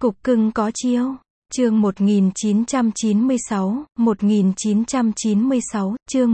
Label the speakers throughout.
Speaker 1: Cục cưng có chiêu. Chương 1996, 1996, chương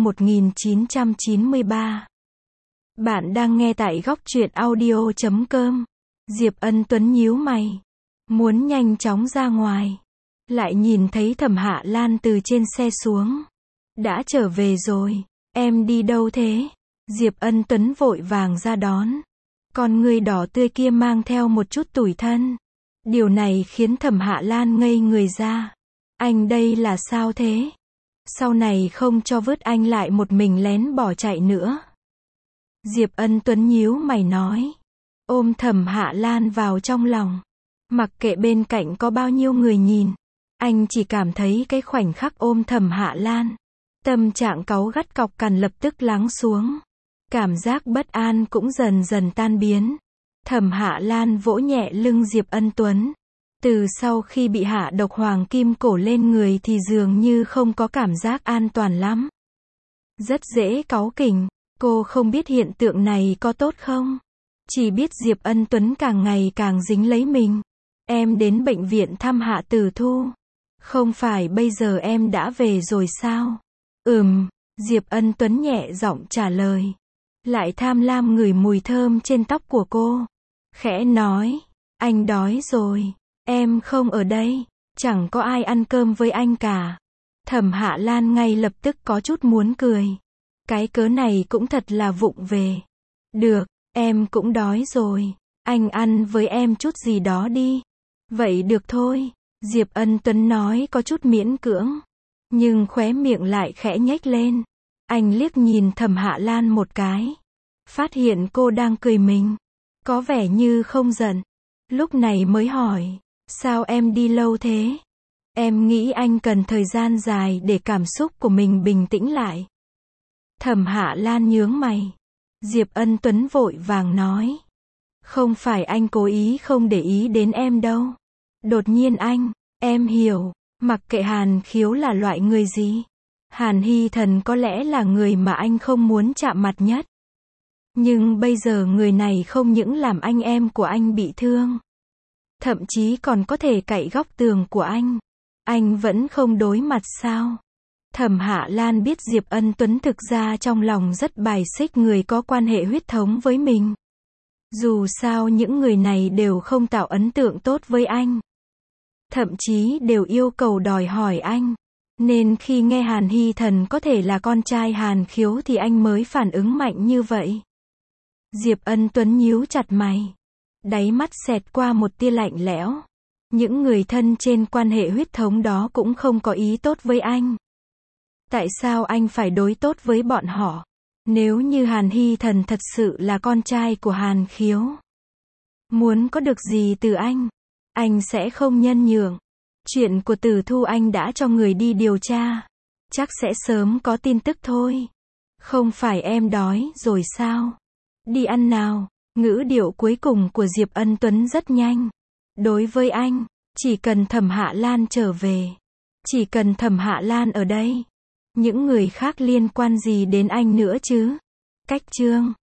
Speaker 1: 1993. Bạn đang nghe tại góc truyện audio.com. Diệp Ân Tuấn nhíu mày, muốn nhanh chóng ra ngoài, lại nhìn thấy Thẩm Hạ Lan từ trên xe xuống. Đã trở về rồi, em đi đâu thế? Diệp Ân Tuấn vội vàng ra đón. Con ngươi đỏ tươi kia mang theo một chút tủi thân. Điều này khiến Thẩm Hạ Lan ngây người ra. Anh đây là sao thế? Sau này không cho vứt anh lại một mình lén bỏ chạy nữa. Diệp Ân Tuấn nhíu mày nói. Ôm Thẩm Hạ Lan vào trong lòng. Mặc kệ bên cạnh có bao nhiêu người nhìn. Anh chỉ cảm thấy cái khoảnh khắc ôm Thẩm Hạ Lan. Tâm trạng cáu gắt cọc cằn lập tức lắng xuống. Cảm giác bất an cũng dần dần tan biến. Thẩm Hạ Lan vỗ nhẹ lưng Diệp Ân Tuấn. Từ sau khi bị hạ độc hoàng kim cổ lên người thì dường như không có cảm giác an toàn lắm. Rất dễ cáu kỉnh. Cô không biết hiện tượng này có tốt không? Chỉ biết Diệp Ân Tuấn càng ngày càng dính lấy mình. Em đến bệnh viện thăm Hạ Tử Thu. Không phải bây giờ em đã về rồi sao? Diệp Ân Tuấn nhẹ giọng trả lời. Lại tham lam ngửi mùi thơm trên tóc của cô. Khẽ nói, anh đói rồi, em không ở đây, chẳng có ai ăn cơm với anh cả. Thẩm Hạ Lan ngay lập tức có chút muốn cười. Cái cớ này cũng thật là vụng về. Được, em cũng đói rồi, anh ăn với em chút gì đó đi. Vậy được thôi, Diệp Ân Tuấn nói có chút miễn cưỡng. Nhưng khóe miệng lại khẽ nhếch lên. Anh liếc nhìn Thẩm Hạ Lan một cái. Phát hiện cô đang cười mình. Có vẻ như không giận. Lúc này mới hỏi. Sao em đi lâu thế? Em nghĩ anh cần thời gian dài để cảm xúc của mình bình tĩnh lại. Thẩm Hạ Lan nhướng mày. Diệp Ân Tuấn vội vàng nói. Không phải anh cố ý không để ý đến em đâu. Đột nhiên em hiểu. Mặc kệ Hàn Khiếu là loại người gì. Hàn Hy Thần có lẽ là người mà anh không muốn chạm mặt nhất. Nhưng bây giờ người này không những làm anh em của anh bị thương. Thậm chí còn có thể cậy góc tường của anh. Anh vẫn không đối mặt sao? Thẩm Hạ Lan biết Diệp Ân Tuấn thực ra trong lòng rất bài xích người có quan hệ huyết thống với mình. Dù sao những người này đều không tạo ấn tượng tốt với anh. Thậm chí đều yêu cầu đòi hỏi anh. Nên khi nghe Hàn Hy Thần có thể là con trai Hàn Khiếu thì anh mới phản ứng mạnh như vậy. Diệp Ân Tuấn nhíu chặt mày. Đáy mắt xẹt qua một tia lạnh lẽo. Những người thân trên quan hệ huyết thống đó cũng không có ý tốt với anh. Tại sao anh phải đối tốt với bọn họ? Nếu như Hàn Hy Thần thật sự là con trai của Hàn Khiếu. Muốn có được gì từ anh sẽ không nhân nhượng. Chuyện của Tử Thu anh đã cho người đi điều tra. Chắc sẽ sớm có tin tức thôi. Không phải em đói rồi sao? Đi ăn nào. Ngữ điệu cuối cùng của Diệp Ân Tuấn rất nhanh. Đối với anh, chỉ cần Thẩm Hạ Lan trở về. Chỉ cần Thẩm Hạ Lan ở đây. Những người khác liên quan gì đến anh nữa chứ? Cách chương